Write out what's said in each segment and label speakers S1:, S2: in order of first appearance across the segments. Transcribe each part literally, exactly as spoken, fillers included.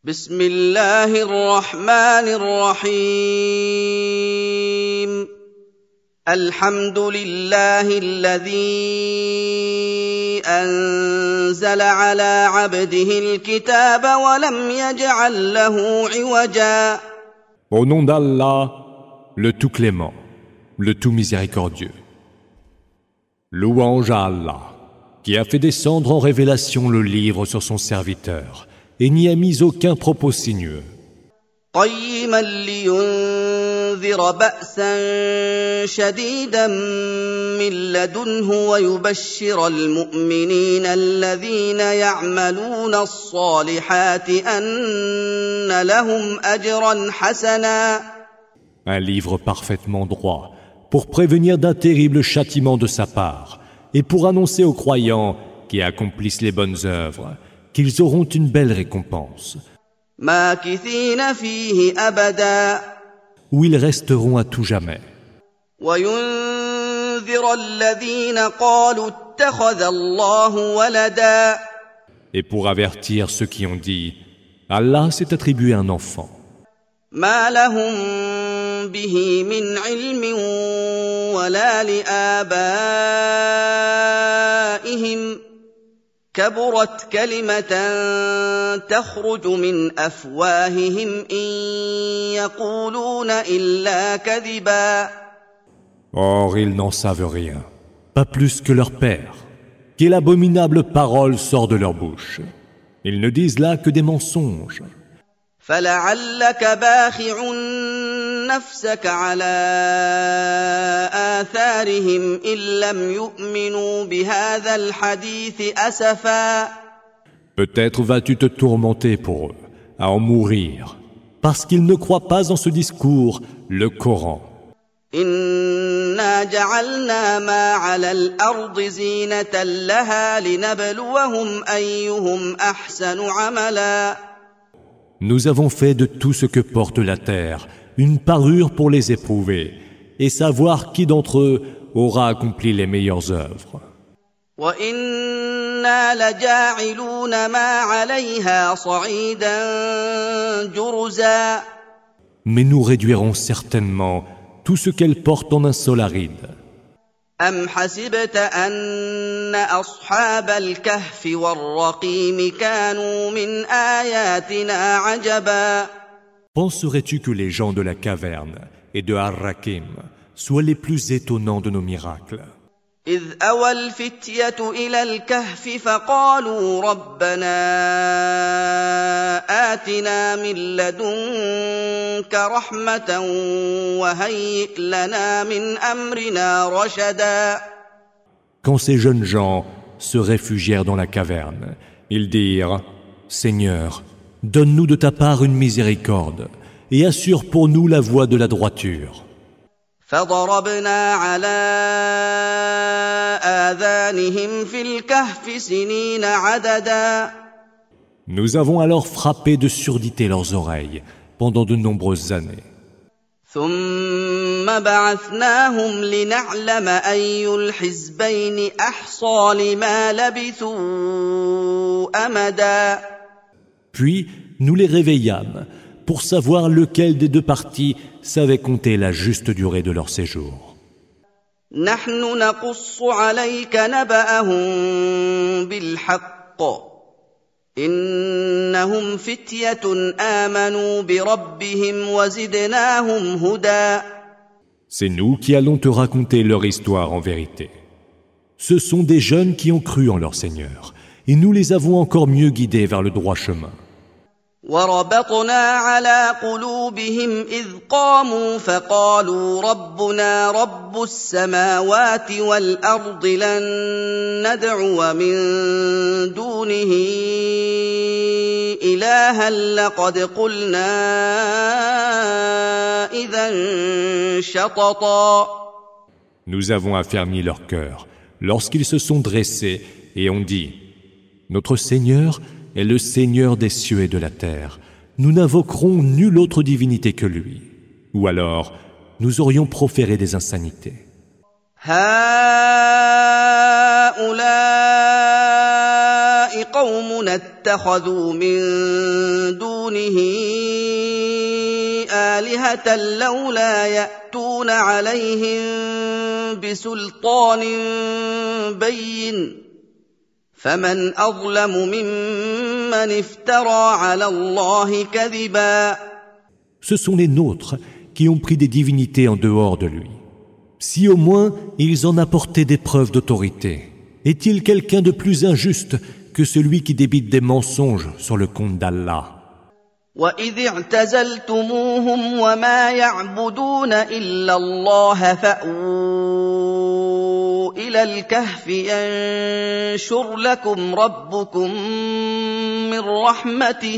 S1: بسم الله الرحمن الرحيم الحمد لله الذي أنزل على عبده الكتاب ولم يجعل له عوجا.
S2: Au nom d'Allah, le tout clément, le tout miséricordieux. Louange à Allah, qui a fait descendre en révélation le livre sur son serviteur, et n'y a mis aucun propos sinueux.
S1: قيما لينذر بأسا شديدا من لدنه ويبشر المؤمنين الذين يعملون الصالحات أن لهم أجرا حسنا.
S2: Un livre parfaitement droit, pour prévenir d'un terrible châtiment de sa part, et pour annoncer aux croyants qui accomplissent les bonnes œuvres qu'ils auront une belle récompense,
S1: ماكثين فيه أبدا,
S2: où ils resteront à tout jamais.
S1: وينذر الذين قالوا اتخذ الله ولدا.
S2: Et pour avertir ceux qui ont dit Allah s'est attribué un enfant.
S1: ما لهم به من علم ولا لآبائهم كبرت كلمة تخرج من أفواههم إن يقولون إلا كذبا.
S2: Or ils n'en savent rien, pas plus que leur père. Quelle abominable parole sort de leur bouche. Ils ne disent là que des mensonges.
S1: فلعلك باخع نفسك على آثارهم إن لم يؤمنوا بهذا الحديث أسفا.
S2: Peut-être vas-tu te tourmenter pour eux, à en mourir, parce qu'ils ne croient pas en ce discours, le Coran.
S1: إنا جعلنا ما على الأرض زينة لها لنبلوهم أيهم أحسن عملا.
S2: Nous avons fait de tout ce que porte la terre une parure pour les éprouver et savoir qui d'entre eux aura accompli les meilleures œuvres.
S1: وَإِنَّا لَجَاعِلُونَ مَا عَلَيْهَا صَعِيدًا جُرُزًا.
S2: Mais nous réduirons certainement tout ce qu'elle porte en un sol aride.
S1: أَمْ حَسِبْتَ أَنَّ أَصْحَابَ الْكَهْفِ وَالرَّقِيمِ كَانُوا مِنْ آيَاتِنَا عَجَبًا.
S2: Penserais-tu que les gens de la caverne et de Ar-Rakim soient les plus étonnants de nos miracles?
S1: إِذْ أَوَى الْفِتْيَةُ إِلَى الْكَهْفِ فَقَالُوا رَبَّنَا آتِنَا مِن لَّدُنكَ رَحْمَةً وَهَيِّئْ لَنَا مِنْ أَمْرِنَا رَشَدًا.
S2: Quand ces jeunes gens se réfugièrent dans la caverne, ils dirent « Seigneur, donne-nous de ta part une miséricorde et assure pour nous la voie de la droiture. »
S1: فضربنا على آذانهم في الكهف سنين عددا.
S2: Nous avons alors frappé de surdité leurs oreilles pendant de nombreuses années.
S1: ثم بعثناهم لنعلم أي الحزبين أحصى لما لبثوا أمدا.
S2: Puis nous les réveillâmes pour savoir lequel des deux parties savait compter la juste durée de leur séjour.
S1: نحن نقص عليك نبأهم بالحق إنهم فتية آمنوا بربهم وزدناهم هدى.
S2: C'est nous qui allons te raconter leur histoire en vérité. Ce sont des jeunes qui ont cru en leur Seigneur, et nous les avons encore mieux guidés vers le droit chemin.
S1: وربطنا على قلوبهم إذ قاموا فقالوا ربنا رب السماوات والأرض لن ندعو من دونه إلها لقد قلنا إذا شططا.
S2: Nous avons affermi leur cœur lorsqu'ils se sont dressés et ont dit « Notre Seigneur est le Seigneur des cieux et de la terre. Nous n'invoquerons nulle autre divinité que lui. » Ou alors, nous aurions proféré des insanités.
S1: هؤلاء قومنا اتخذوا من دون دونه آلهة لولا يأتون عليهم بسلطان بين فمن أظلم ممن افترى على الله كذبا.
S2: Ce sont les nôtres qui ont pris des divinités en dehors de lui. Si au moins ils en apportaient des preuves d'autorité, est-il quelqu'un de plus injuste que celui qui débite des mensonges sur le compte d'Allah?
S1: وَإِذِ اعْتَزَلْتُمُوهُمْ وَمَا يَعْبُدُونَ إِلَّا اللَّهَ فَأْوُوا إِلَى الْكَهْفِ يَنشُرْ لَكُمْ رَبُّكُم مِّن رَّحْمَتِهِ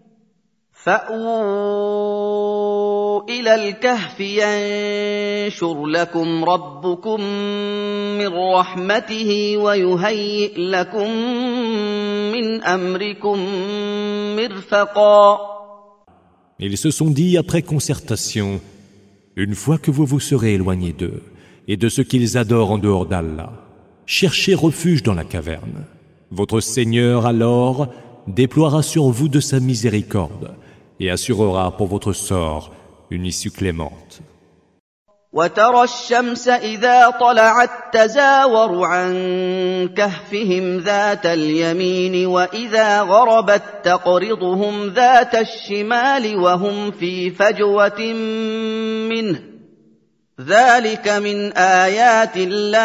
S1: فَأْوُوا إِلَى الْكَهْفِ يَنشُرْ لَكُمْ رَبُّكُم مِّن رَّحْمَتِهِ وَيُهَيِّئْ لَكُم مِّنْ أَمْرِكُم مِّرْفَقًا.
S2: Ils se sont dit après concertation, une fois que vous vous serez éloignés d'eux et de ce qu'ils adorent en dehors d'Allah, cherchez refuge dans la caverne. Votre Seigneur alors déploiera sur vous de sa miséricorde et assurera pour votre sort une issue clémente.
S1: وَتَرَى الشَّمْسَ إِذَا طَلَعَت تَّزَاوَرُ عَن كَهْفِهِمْ ذَاتَ الْيَمِينِ وَإِذَا غَرَبَت تَّقْرِضُهُمْ ذَاتَ الشِّمَالِ وَهُمْ فِي فَجْوَةٍ مِّنْهُ ذَلِكَ مِنْ آيَاتِ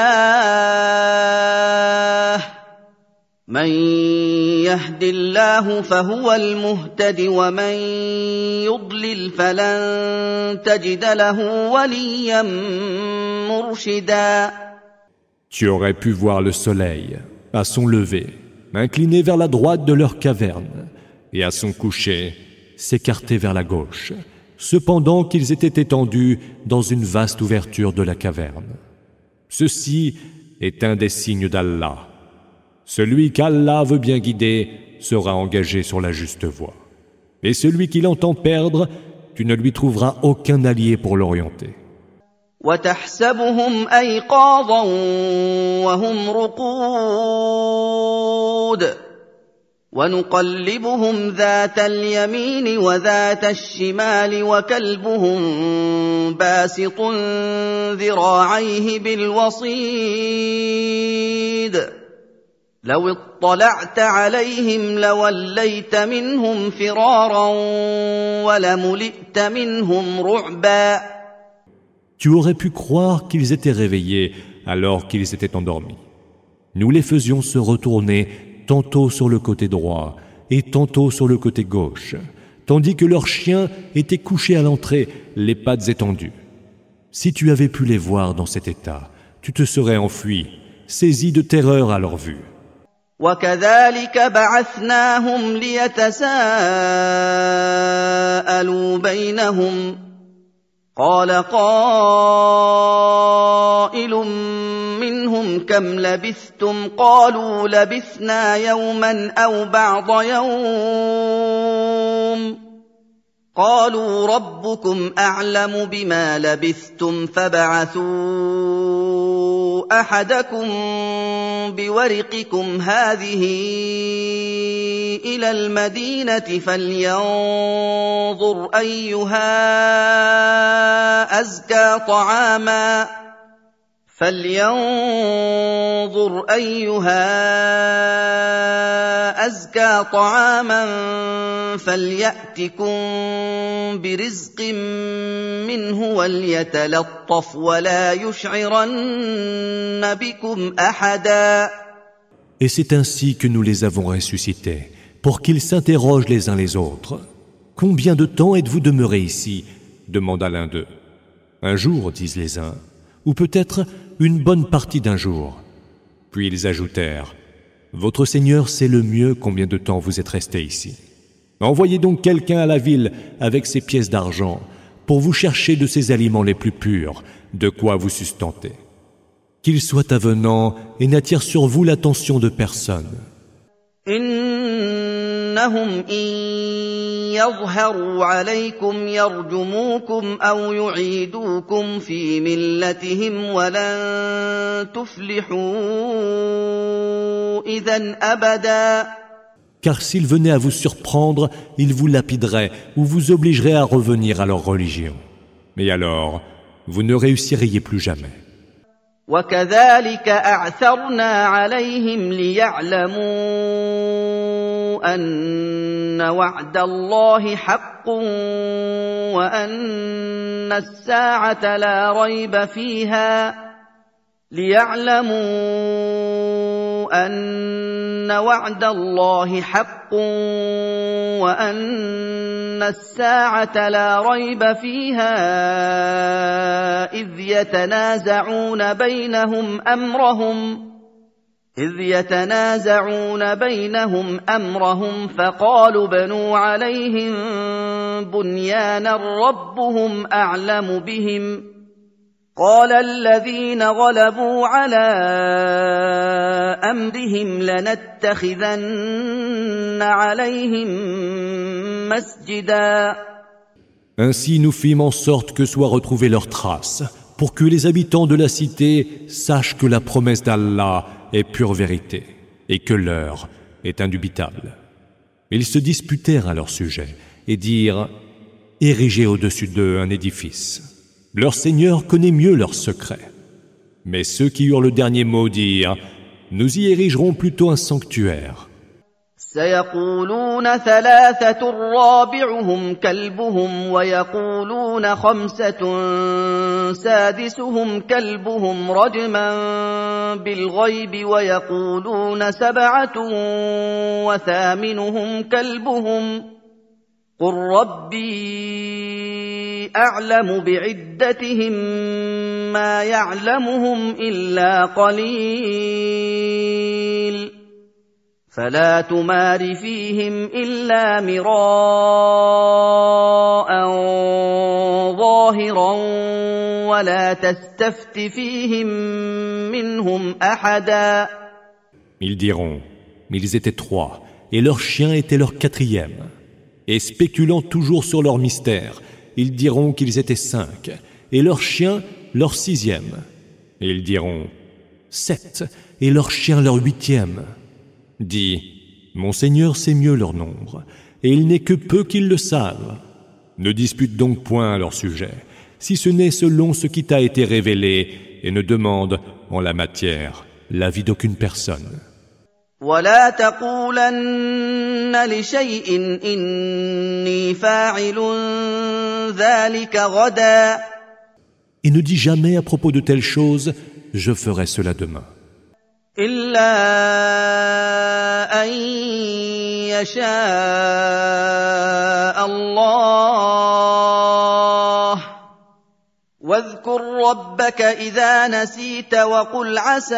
S1: اللَّهِ مَن يَهْدِ اللَّهُ فَهُوَ الْمُهْتَدِ وَمَن يُضْلِلْ فَلَن تَجِدَ لَهُ وَلِيًّا مُّرْشِدًا.
S2: Tu aurais pu voir le soleil, à son lever, incliné vers la droite de leur caverne, et à son coucher, s'écarter vers la gauche, cependant qu'ils étaient étendus dans une vaste ouverture de la caverne. Ceci est un des signes d'Allah. Celui qu'Allah veut bien guider sera engagé sur la juste voie. Et celui qui l'entend perdre, tu ne lui trouveras aucun allié pour l'orienter.
S1: وَتَحْسَبُهُمْ أَيْقَاظًا وَهُمْ رُقُودٌ وَنُقَلِّبُهُمْ ذَاتَ الْيَمِينِ وَذَاتَ الشِّمَالِ وَكَلْبُهُم بَاسِطٌ ذِرَاعَيْهِ بِالْوَصِيدِ لو اطلعت عليهم لوليت منهم فرارا ولملئت منهم رعبا.
S2: Tu aurais pu croire qu'ils étaient réveillés alors qu'ils étaient endormis. Nous les faisions se retourner tantôt sur le côté droit et tantôt sur le côté gauche, tandis que leurs chiens étaient couchés à l'entrée, les pattes étendues. Si tu avais pu les voir dans cet état, tu te serais enfui, saisi de terreur à leur vue.
S1: وَكَذَلِكَ بَعَثْنَاهُمْ لِيَتَسَاءَلُوا بَيْنَهُمْ قَالَ قَائِلٌ مِّنْهُمْ كَمْ لَبِثْتُمْ قَالُوا لَبِثْنَا يَوْمًا أَوْ بَعْضَ يَوْمٍ قَالُوا رَبُّكُمْ أَعْلَمُ بِمَا لَبِثْتُمْ فَابْعَثُوا أَحَدَكُم بِوَرِقِكُمْ هَٰذِهِ إِلَى الْمَدِينَةِ فَلْيَنظُرْ أَيُّهَا أَزْكَىٰ طَعَامًا فَلْيَنظُرْ أَيُّهَا أَزْكَىٰ طَعَامًا فَلْيَأْتِكُم بِرِزْقٍ مِّنْهُ وَلْيَتَلَطَّفْ وَلَا يُشْعِرَنَّ بِكُمْ أَحَدًا.
S2: Et c'est ainsi que nous les avons ressuscités, pour qu'ils s'interrogent les uns les autres. Combien de temps êtes-vous demeurés ici? Demanda l'un d'eux. Un jour, disent les uns, ou peut-être une bonne partie d'un jour. Puis ils ajoutèrent, votre Seigneur sait le mieux combien de temps vous êtes restés ici. Envoyez donc quelqu'un à la ville avec ses pièces d'argent pour vous chercher de ces aliments les plus purs, de quoi vous sustenter. Qu'il soit avenant et n'attire sur vous l'attention de personne.
S1: إنهم إن يظهروا عليكم يرجموكم أو يعيدوكم في ملتهم ولن تفلحوا إذا أبدا.
S2: car s'ils venaient à vous surprendre, ils vous lapideraient ou vous obligeraient à revenir à leur religion. Mais alors, vous ne réussiriez plus jamais.
S1: وكذلك أعثرنا عليهم ليعلموا أن وعد الله حق وأن الساعة لا ريب فيها ليعلموا أن وعد الله حق وأن الساعة لا ريب فيها إذ يتنازعون بينهم أمرهم إذ يتنازعون بينهم أمرهم فقالوا بنوا عليهم بنيانا ربهم أعلم بهم قال الذين غلبوا على أمرهم لنتخذن عليهم مسجدا.
S2: Ainsi nous fîmes en sorte que soient retrouvées leurs traces, pour que les habitants de la cité sachent que la promesse d'Allah est pure vérité, et que l'heure est indubitable. Ils se disputèrent à leur sujet, et dirent « Érigez au-dessus d'eux un édifice. » Leur Seigneur connaît mieux leurs secrets. Mais ceux qui eurent le dernier mot dirent « Nous y érigerons plutôt un sanctuaire. »
S1: سيقولون ثلاثة رابعهم كلبهم ويقولون خمسة سادسهم كلبهم رجما بالغيب ويقولون سبعة وثامنهم كلبهم قل ربي أعلم بعدتهم ما يعلمهم إلا قليل فلا تمار فيهم إلا مراء ظاهرا ولا تستفت فيهم منهم أحدا.
S2: Ils diront, ils étaient trois, et leur chien était leur quatrième. Et spéculant toujours sur leur mystère, ils diront qu'ils étaient cinq, et leur chien leur sixième. Et ils diront, sept, et leur chien leur huitième. Dis, mon Seigneur sait mieux leur nombre, et il n'est que peu qu'ils le savent. Ne dispute donc point à leur sujet, si ce n'est selon ce qui t'a été révélé, et ne demande, en la matière, l'avis d'aucune personne.
S1: ولا تقولن لشيء إني فاعل ذلك غدا.
S2: Et ne dis jamais à propos de telle chose, je ferai cela demain.
S1: إلا أن يشاء الله واذكر ربك إذا نسيت وقل عسى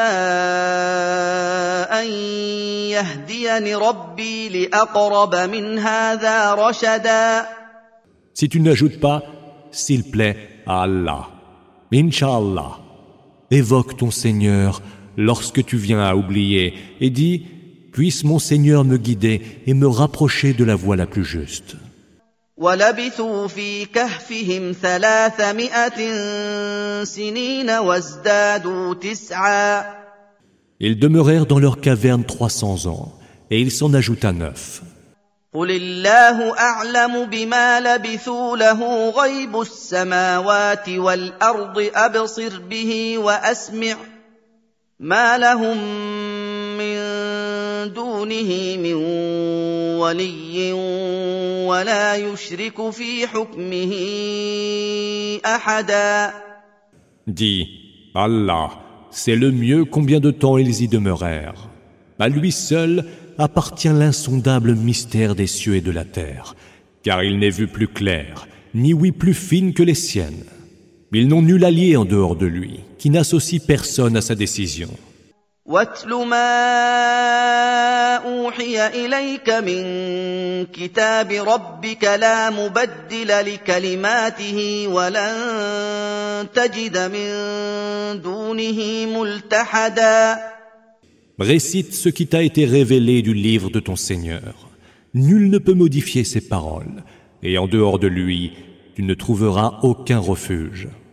S1: أن يهديني ربي لأقرب من هذا رشدا.
S2: Si tu n'ajoutes pas, s'il plaît à Allah, Inch'Allah, évoque ton Seigneur lorsque tu viens à oublier et dis « Puisse mon Seigneur me guider et me rapprocher de la voie la plus juste. »
S1: وَلَبِثُوا فِي كَهْفِهِمْ ثَلَاثَمِائَةٍ سِنِينَ وَازْدَادُوا تِسْعًا.
S2: Ils demeurèrent dans leur caverne trois cents ans, et il s'en ajouta neuf.
S1: قُلِ اللَّهُ أَعْلَمُ بِمَا لَبِثُوا لَهُ غَيْبُ السَّمَاوَاتِ وَالْأَرْضِ أَبْصِرْ بِهِ وَأَسْمِعْ مَا لَهُم مِّن دُونِهِ مِن وَلِيٍّ وَلَا يُشْرِكُ فِي حُكْمِهِ أَحَدًا.
S2: Dis, Allah, c'est le mieux combien de temps ils y demeurèrent. À lui seul appartient l'insondable mystère des cieux et de la terre, car il n'est vu plus clair, ni ouïe plus fine que les siennes. Ils n'ont nul allié en dehors de lui, qui n'associe personne à sa décision.
S1: وَاتْلُ مَا أُوحِيَ إِلَيْكَ مِن كِتَابِ رَبِّكَ لَا مُبَدِّلَ لِكَلِمَاتِهِ وَلَن تَجِدَ مِن دُونِهِ مُلْتَحَدًا.
S2: Récite ce qui t'a été révélé du livre de ton Seigneur. Nul ne peut modifier ses paroles, et en dehors de lui, tu ne trouveras aucun refuge.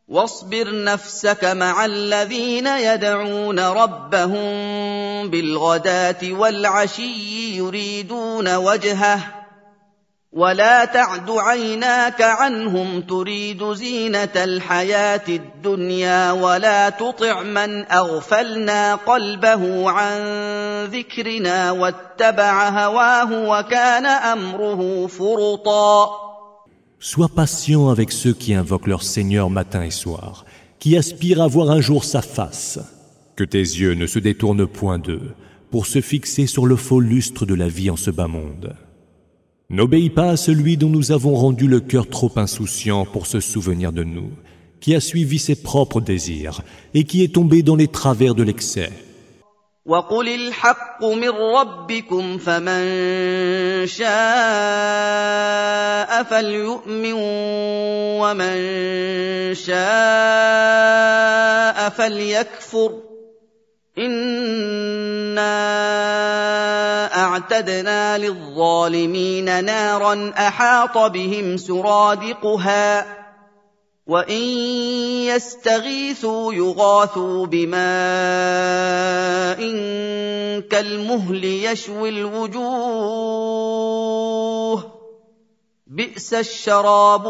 S1: واصبر نفسك مع الذين يدعون ربهم بالغداة والعشي يريدون وجهه ولا تعد عيناك عنهم تريد زينة الحياة الدنيا ولا تطع من أغفلنا قلبه عن ذكرنا واتبع هواه وكان أمره فرطا.
S2: Sois patient avec ceux qui invoquent leur Seigneur matin et soir, qui aspirent à voir un jour sa face. Que tes yeux ne se détournent point d'eux pour se fixer sur le faux lustre de la vie en ce bas monde. N'obéis pas à celui dont nous avons rendu le cœur trop insouciant pour se souvenir de nous, qui a suivi ses propres désirs et qui est tombé dans les travers de l'excès.
S1: وَقُلِ الْحَقُّ مِنْ رَبِّكُمْ فَمَنْ شَاءَ فَلْيُؤْمِنْ وَمَنْ شَاءَ فَلْيَكْفُرْ إِنَّا أَعْتَدْنَا لِلظَّالِمِينَ نَارًا أَحَاطَ بِهِمْ سُرَادِقُهَا وَإِنْ يَسْتَغِيثُوا يُغَاثُوا بِمَاءٍ كَالْمُهْلِ يَشْوِي الْوُجُوهَ بِئْسَ الشَّرَابُ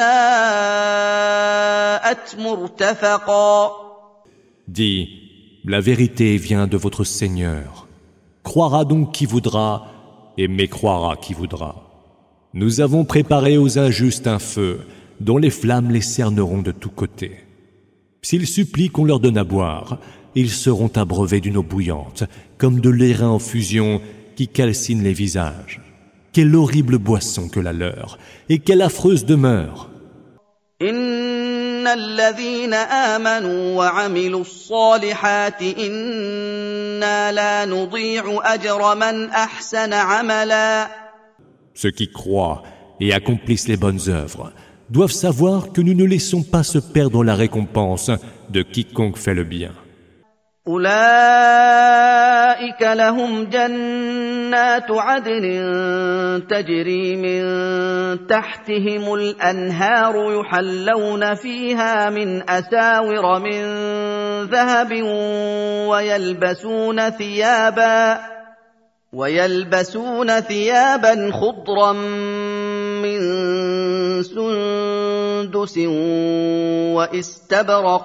S1: وَسَاءَتْ مُرْتَفَقًا.
S2: Dis, la vérité vient de votre Seigneur. Croira donc qui voudra et mécroira qui voudra. Nous avons préparé aux injustes un feu dont les flammes les cerneront de tous côtés. S'ils supplient qu'on leur donne à boire, ils seront abreuvés d'une eau bouillante, comme de l'airain en fusion qui calcine les visages. Quelle horrible boisson que la leur, et quelle affreuse demeure!
S1: إن الذين آمنوا وعملوا الصالحات إنا لا نضيع أجر من أحسن عملا.
S2: Ceux qui croient et accomplissent les bonnes œuvres doivent savoir que nous ne laissons pas se perdre la récompense de quiconque fait le bien.
S1: أولئك لهم جنات عدن تجري من تحتهم الأنهار يحلون فيها من أساور من ذهب ويلبسون ثيابا ويلبسون ثيابا خضرا من سندس واستبرق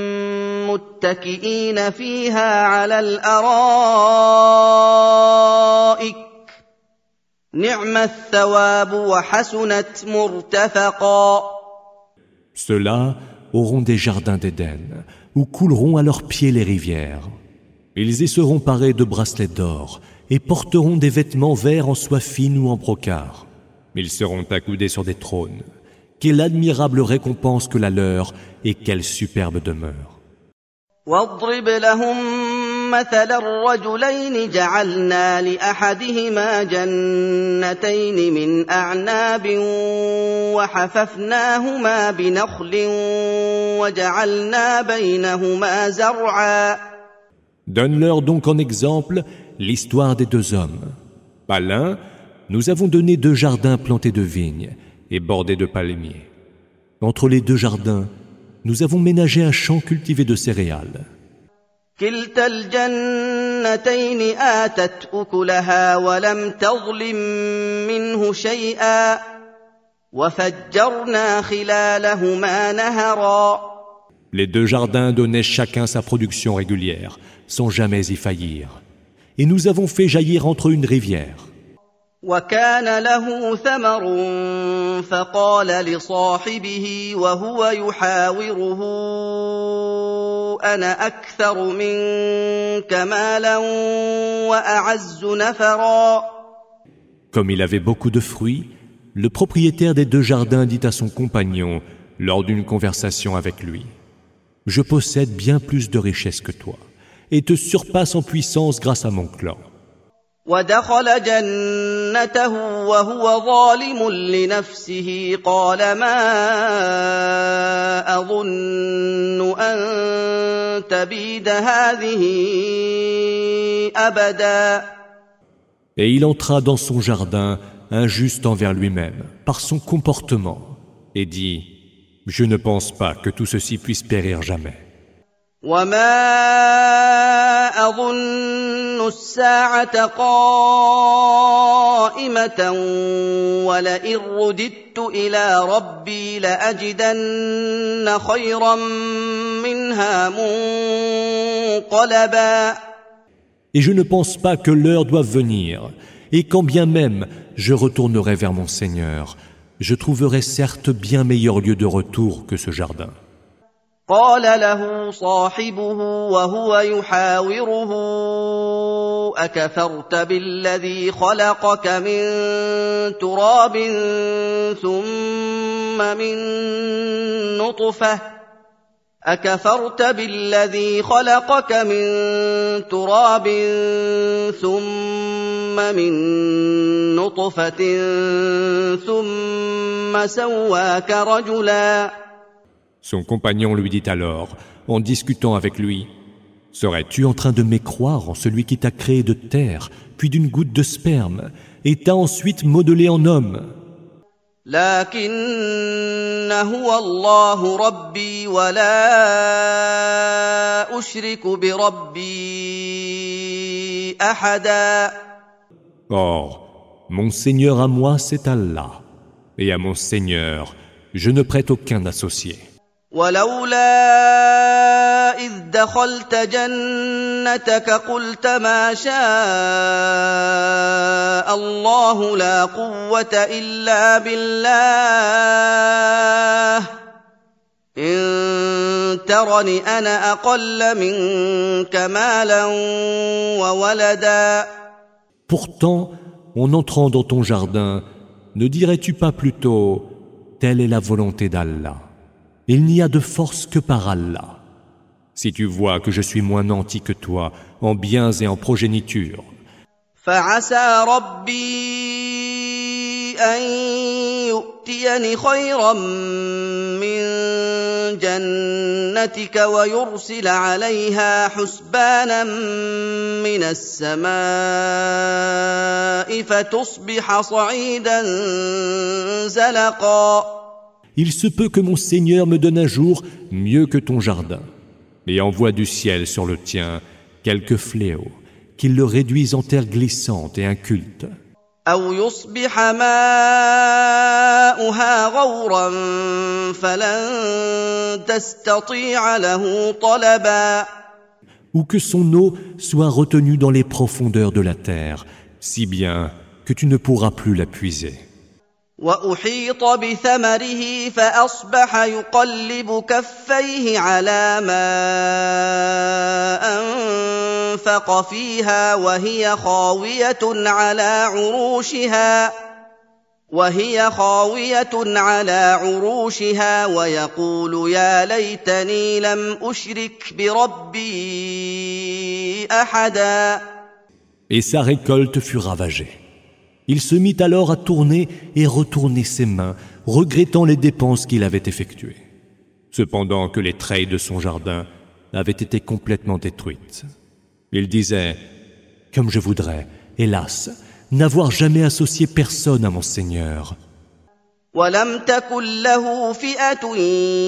S1: متكئين فيها على الأرائك نعم الثواب وحسنت مرتفقا.
S2: Ceux-là auront des jardins d'Éden où couleront à leurs pieds les rivières. Ils y seront parés de bracelets d'or et porteront des vêtements verts en soie fine ou en brocart. Ils seront accoudés sur des trônes. Quelle admirable récompense que la leur et quelle superbe demeure.
S1: واضرب لهم مثل الرجلين جعلنا لأحدهما جنتين من أعناب وحففناهما بنخل وجعلنا بينهما زرعا.
S2: Donne-leur donc en exemple l'histoire des deux hommes. À l'un, nous avons donné deux jardins plantés de vignes et bordés de palmiers. Entre les deux jardins, nous avons ménagé un champ cultivé de céréales.
S1: كلتا الجنتين آتت أكلها ولم تظلم منه شيئا وفجرنا خلالهما نهرا.
S2: Les deux jardins donnaient chacun sa production régulière, sans jamais y faillir. Et nous avons fait jaillir entre eux une rivière.
S1: وكان له ثمر فقال لصاحبه وهو يحاوره أنا أكثر منك مالا وأعز نفرا.
S2: Comme il avait beaucoup de fruits, le propriétaire des deux jardins dit à son compagnon lors d'une conversation avec lui: Je possède bien plus de richesses que toi et te surpasse en puissance grâce à mon clan.
S1: ودخل جنته وهو ظالم لنفسه قال ما أظن أن تبيد هذه أبدا.
S2: Et il entra dans son jardin injuste envers lui-même par son comportement et dit: Je ne pense pas que tout ceci puisse périr jamais.
S1: وما أظن الساعة قائمة ولئن رددت إلى ربي لأجدن خيرا منها منقلبا.
S2: Et je ne pense pas que l'heure doive venir, et quand bien même je retournerai vers mon Seigneur, je trouverai certes bien meilleur lieu de retour que ce jardin.
S1: قال له صاحبه وهو يحاوره أكفرت بالذي خلقك من تراب ثم من نطفة أكفرت بالذي خلقك من تراب ثم من نطفة ثم سواك رجلاً.
S2: Son compagnon lui dit alors, en discutant avec lui, « Serais-tu en train de mécroire en celui qui t'a créé de terre, puis d'une goutte de sperme, et t'a ensuite modelé en homme ?»
S1: لكن هو الله ربي ولا أشرك بربي أحدا.
S2: Or, mon Seigneur à moi, c'est Allah, et à mon Seigneur, je ne prête aucun associé.
S1: ولولا إذ دخلت جنتك قلت ما شاء الله لا قوة إلا بالله إن ترني أنا أقل منك مالا وولدا.
S2: Pourtant, en entrant dans ton jardin, ne dirais-tu pas plutôt « Telle est la volonté d'Allah ». Il n'y a de force que par Allah. Si tu vois que je suis moins nanti que toi en biens et en progéniture,
S1: فعسى ربي أن يؤتيني خيرا من جنتك ويرسل عليها حسبانا من السماء فتصبح صعيدا زلقا.
S2: il se peut que mon Seigneur me donne un jour mieux que ton jardin, et envoie du ciel sur le tien quelques fléaux, qu'ils le réduisent en terre glissante et inculte.
S1: أو يصبح ماؤها غورا فلن تستطيع له طلبا.
S2: Ou que son eau soit retenue dans les profondeurs de la terre, si bien que tu ne pourras plus la puiser.
S1: وأحيط بثمره فأصبح يقلب كفيه على ما أنفق فيها وهي خاوية على عروشها وهي خاوية على عروشها ويقول يا ليتني لم أشرك بربي أحدا.
S2: Et sa récolte fut ravagée. Il se mit alors à tourner et retourner ses mains, regrettant les dépenses qu'il avait effectuées. Cependant que les treilles de son jardin avaient été complètement détruites. Il disait « Comme je voudrais, hélas, n'avoir jamais associé personne à mon Seigneur. »
S1: ولم تكن له فئة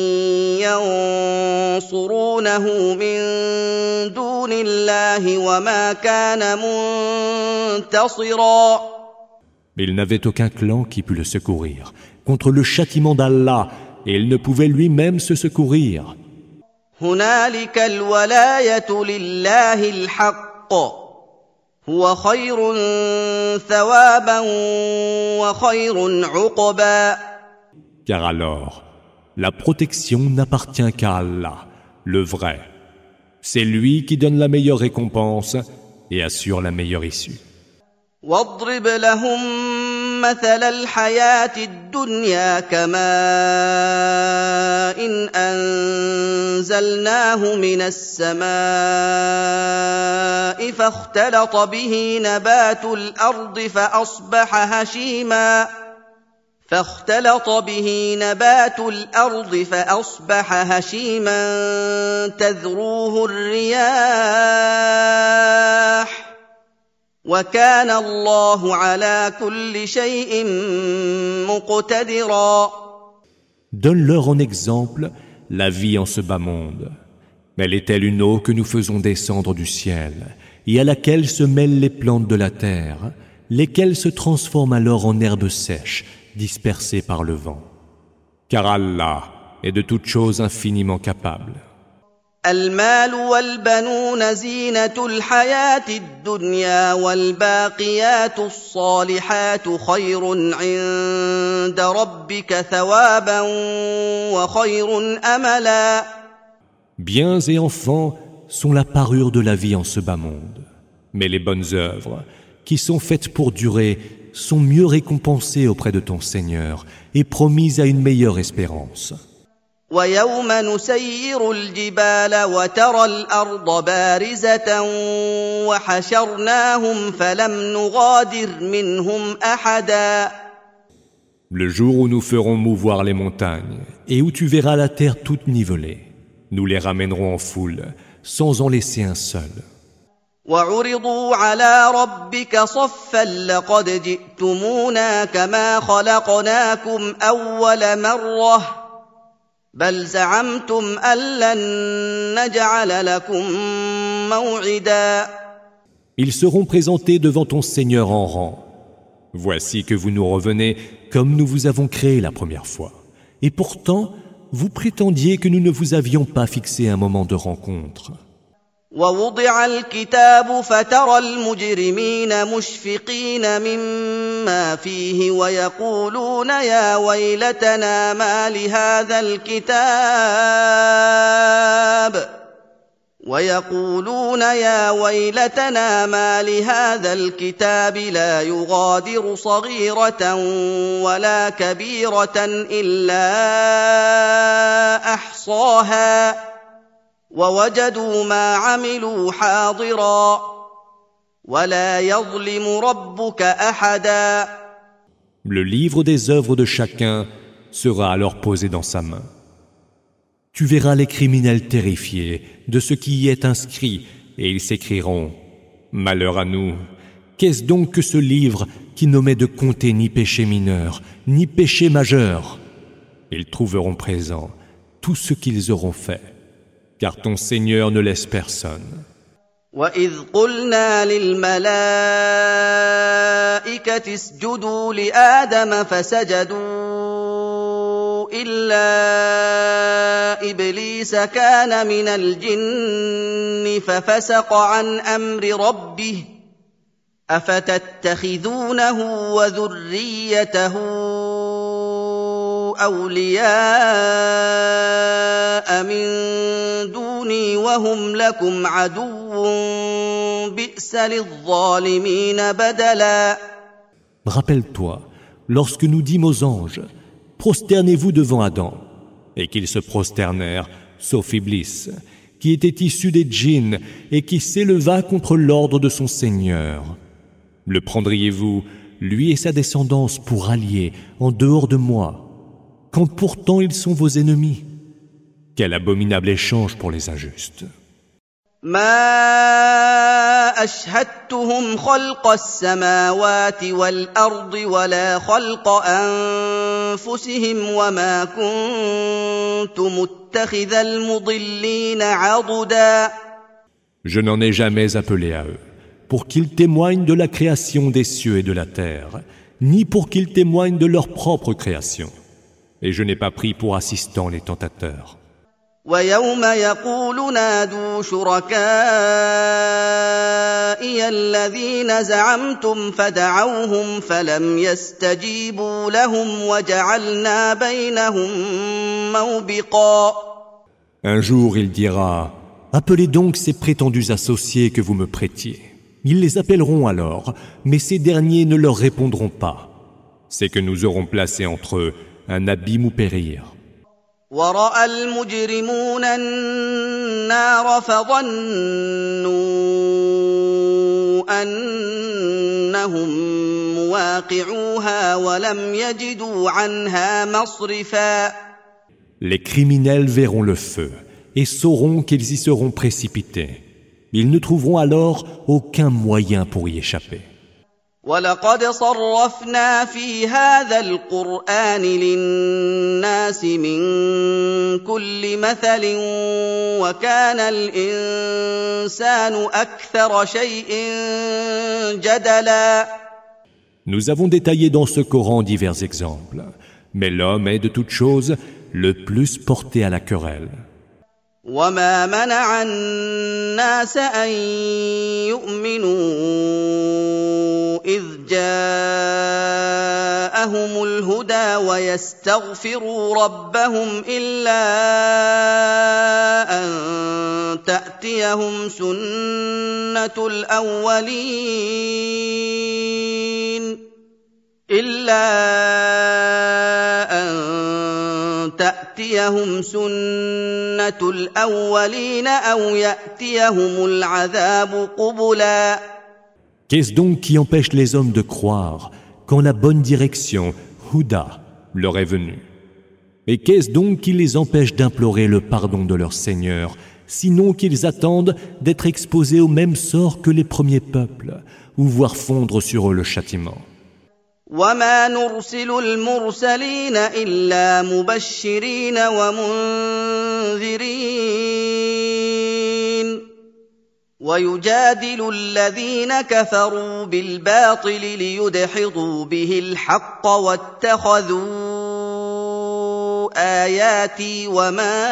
S1: ينصرونه من دون الله وما كان منتصرا.
S2: Mais il n'avait aucun clan qui pût le secourir contre le châtiment d'Allah, et il ne pouvait lui-même se secourir.
S1: هنالك الولاية لله الحق هو خير ثوابا وخير عقبا.
S2: Car alors, la protection n'appartient qu'à Allah, le vrai. C'est lui qui donne la meilleure récompense et assure la meilleure issue.
S1: واضرب لهم مثل الحياة الدنيا كماء إن أنزلناه من السماء فاختلط به نبات الأرض فأصبح هشيما فاختلط به نبات الأرض فأصبح هشيما تذروه الرياح وكان الله على كل شيء مقتدرا.
S2: Donne-leur en exemple la vie en ce bas monde. Elle est telle une eau que nous faisons descendre du ciel, et à laquelle se mêlent les plantes de la terre, lesquelles se transforment alors en herbes sèches, dispersées par le vent. Car Allah est de toutes choses infiniment capable.
S1: المال والبنون زينة الحياة الدنيا والباقيات الصالحات خير عند ربك ثوابا وخير أملا.
S2: Biens et enfants sont la parure de la vie en ce bas monde. Mais les bonnes œuvres, qui sont faites pour durer, sont mieux récompensées auprès de ton Seigneur et promises à une meilleure espérance.
S1: ويوم نسير الجبال وترى الأرض بارزة وحشرناهم فلم نغادر منهم أحدا.
S2: Le jour où nous ferons mouvoir les montagnes et où tu verras la terre toute nivelée, nous les ramènerons en foule, sans en laisser un seul.
S1: وعرضوا على ربك صفا لقد جئتمونا كما خلقناكم أول مرة بل زعمتم أن لن نجعل لكم موعدا.
S2: Ils seront présentés devant ton Seigneur en rang. Voici que vous nous revenez comme nous vous avons créé la première fois. Et pourtant, vous prétendiez que nous ne vous avions pas fixé un moment de rencontre.
S1: ووضع الكتاب فترى المجرمين مشفقين مما فيه ويقولون يا ويلتنا ما لهذا الكتاب ويقولون يا ويلتنا ما لهذا الكتاب لا يغادر صغيرة ولا كبيرة إلا أحصاها ووجدوا ما عملوا حاضرا ولا يظلم ربك أحدا.
S2: Le livre des œuvres de chacun sera alors posé dans sa main. Tu verras les criminels terrifiés de ce qui y est inscrit, et ils s'écrieront « Malheur à nous, qu'est-ce donc que ce livre qui n'omet de compter ni péché mineur, ni péché majeur ?» Ils trouveront présent tout ce qu'ils auront fait, car ton Seigneur ne laisse personne.
S1: وَإِذْ قُلْنَا لِلْمَلَائِكَةِ اسْجُدُوا لِآدَمَ فَسَجَدُوا إِلَّا إِبْلِيسَ كَانَ مِنَ الْجِنِّ فَفَسَقَ عَنْ أَمْرِ رَبِّهِ أَفَتَتَّخِذُونَهُ وَذُرِّيَّتَهُ أَوْلِيَاءَ مِن دوني وهم لكم عدو بئس للظالمين بدلا.
S2: Rappelle-toi, lorsque nous dîmes aux anges, prosternez-vous devant Adam, et qu'ils se prosternèrent, sauf Iblis, qui était issu des djinns et qui s'éleva contre l'ordre de son Seigneur. Le prendriez-vous, lui et sa descendance, pour alliés en dehors de moi, quand pourtant ils sont vos ennemis? Quel abominable échange pour les injustes.
S1: ما أشهدتهم خلق السماوات والأرض ولا خلق أنفسهم وما كنت متخذ المضلين عضدا.
S2: Je n'en ai jamais appelé à eux, pour qu'ils témoignent de la création des cieux et de la terre, ni pour qu'ils témoignent de leur propre création. Et je n'ai pas pris pour assistants les tentateurs.
S1: ويوم يقول نادوا شركائي الذين زعمتم فدعوهم فلم يستجيبوا لهم وجعلنا بينهم موبقا.
S2: Un jour il dira, appelez donc ces prétendus associés que vous me prêtiez. Ils les appelleront alors, mais ces derniers ne leur répondront pas. C'est que nous aurons placé entre eux un abîme où périr.
S1: ورأى المجرمون النار فظنوا أنهم مواقعوها ولم يجدوا عنها مصرفا.
S2: Les criminels verront le feu et sauront qu'ils y seront précipités. Ils ne trouveront alors aucun moyen pour y échapper.
S1: وَلَقَدْ صَرَّفْنَا فِي هَذَا الْقُرْآنِ لِلنَّاسِ مِنْ كُلِّ مَثَلٍ وَكَانَ الْإِنسَانُ أَكْثَرَ شَيْءٍ جَدَلًا.
S2: Nous avons détaillé dans ce Coran divers exemples, mais l'homme est de toute chose le plus porté à la querelle.
S1: وَمَا مَنَعَ النَّاسَ أَن يُؤْمِنُوا إِذْ جَاءَهُمُ الْهُدَىٰ وَيَسْتَغْفِرُوا رَبَّهُمْ إِلَّا أَن تَأْتِيَهُمْ سُنَّةُ الْأَوَّلِينَ إِلَّا أَن تأتيهم سنة الأولين أو يأتيهم العذاب قبلا.
S2: Qu'est-ce donc qui empêche les hommes de croire quand la bonne direction, Huda, leur est venue? Et qu'est-ce donc qui les empêche d'implorer le pardon de leur Seigneur, sinon qu'ils attendent d'être exposés au même sort que les premiers peuples, ou voir fondre sur eux le châtiment?
S1: وَمَا نُرْسِلُ الْمُرْسَلِينَ إِلَّا مُبَشِّرِينَ وَمُنذِرِينَ وَيُجَادِلُ الَّذِينَ كَفَرُوا بِالْبَاطِلِ لِيُدْحِضُوا بِهِ الْحَقَّ وَاتَّخَذُوا آيَاتِي وَمَا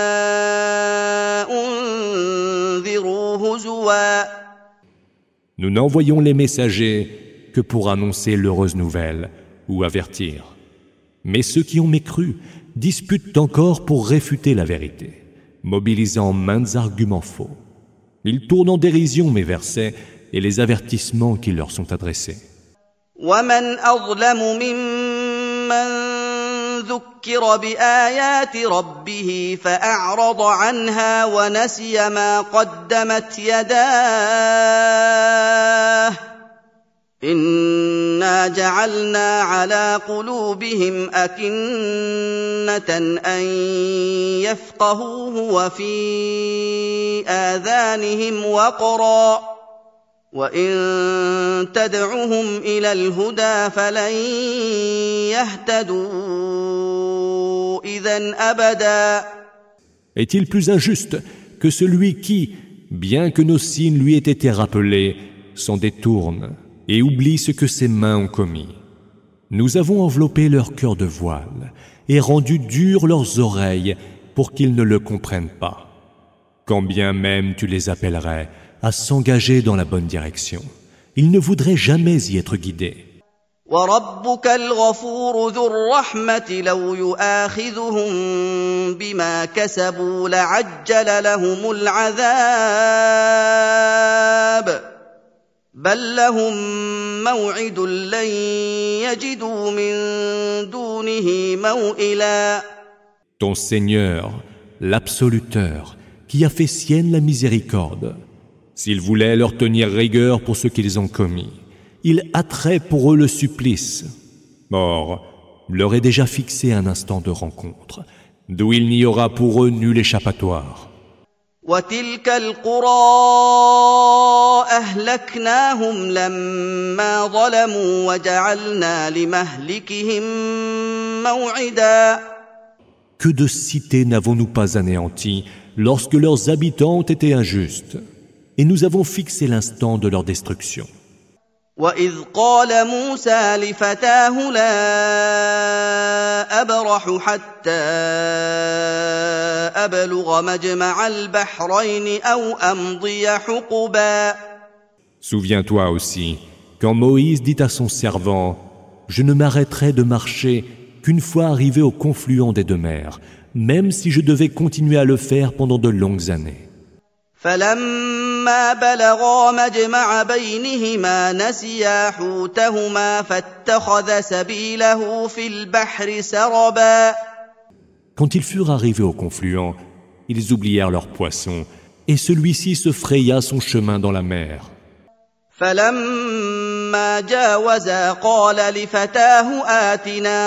S1: أُنذِرُوا هُزُوًا.
S2: Nous n'envoyons les messagers que pour annoncer l'heureuse nouvelle ou avertir. Mais ceux qui ont mécru disputent encore pour réfuter la vérité, mobilisant maintes arguments faux. Ils tournent en dérision mes versets et les avertissements qui leur sont adressés.
S1: وَمَنْ أَظْلَمُ مِمَّنْ ذُكِّرَ بِآيَاتِ رَبِّهِ فَأَعْرَضَ عَنْهَا وَنَسِيَ مَا قَدَّمَتْ يَدَاهُ إِنَّا جَعَلْنَا عَلَىٰ قُلُوبِهِمْ أَكِنَّةً أَن يَفْقَهُوهُ وَفِي آذَانِهِمْ وَقْرًا وَإِن تَدْعُهُمْ إِلَى الْهُدَىٰ فَلَن يَهْتَدُوا إِذًا أَبَدًا.
S2: Est-il plus injuste que celui qui, bien que nos signes lui aient été rappelés, s'en détourne et oublie ce que ses mains ont commis? Nous avons enveloppé leur cœur de voile et rendu dures leurs oreilles pour qu'ils ne le comprennent pas. Quand bien même tu les appellerais à s'engager dans la bonne direction, ils ne voudraient jamais y être guidés.
S1: وَرَبُّكَ الْغَفُورُ ذُو الرَّحْمَةِ لَوْ يُؤَاخِذُهُم بِمَا كَسَبُوا لَعَجَّلَ لَهُمُ الْعَذَابَ بَل لَّهُم مَّوْعِدٌ لَّن يَجِدُوا مِن دُونِهِ مَوْئِلًا.
S2: Ton Seigneur, l'Absoluteur, qui a fait sienne la miséricorde, s'il voulait leur tenir rigueur pour ce qu'ils ont commis, il hâterait pour eux le supplice. Or, leur est déjà fixé un instant de rencontre, d'où il n'y aura pour eux nul échappatoire.
S1: وَتِلْكَ الْقُرَىٰ أَهْلَكْنَاهُمْ لَمَّا ظَلَمُوا وَجَعَلْنَا لِمَهْلِكِهِم مَّوْعِدًا.
S2: Que de cités n'avons-nous pas anéanties lorsque leurs habitants ont été injustes, et nous avons fixé l'instant de leur destruction.
S1: وَإِذْ قَالَ مُوسَىٰ لِفَتَاهُ لَا أَبْرَحُ حَتَّىٰ أَبْلُغَ مَجْمَعَ الْبَحْرَيْنِ أَوْ أَمْضِيَ حُقُبًا.
S2: Souviens-toi aussi, quand Moïse dit à son servant « Je ne m'arrêterai de marcher qu'une fois arrivé au confluent des deux mers, même si je devais continuer à le faire pendant de longues années. »
S1: فَلَمَّا بَلَغَا مَجْمَعَ بَيْنِهِمَا نَسِيَا حُوتَهُمَا فَاتَّخَذَ سَبِيلَهُ فِي الْبَحْرِ سَرَبًا.
S2: Quand ils furent arrivés au confluent, ils oublièrent leur poisson, et celui-ci se fraya son chemin dans la mer.
S1: فَلَمَّا جَاوَزَا قَالَ لِفَتَاهُ آتِنَا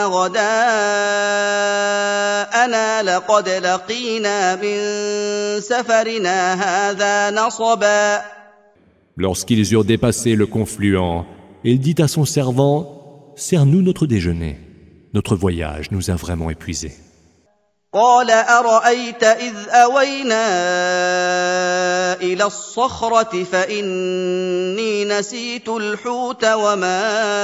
S1: غَدَاءَنَا لَقَدْ لَقِينَا مِن سَفَرِنَا هَٰذَا نَصَبًا.
S2: Lorsqu'ils eurent dépassé le confluent, il dit à son servant « Sers-nous notre déjeuner. Notre voyage nous a vraiment épuisés. »
S1: قال أرأيت إذ أوينا إلى الصخرة فإني نسيت الحوت وما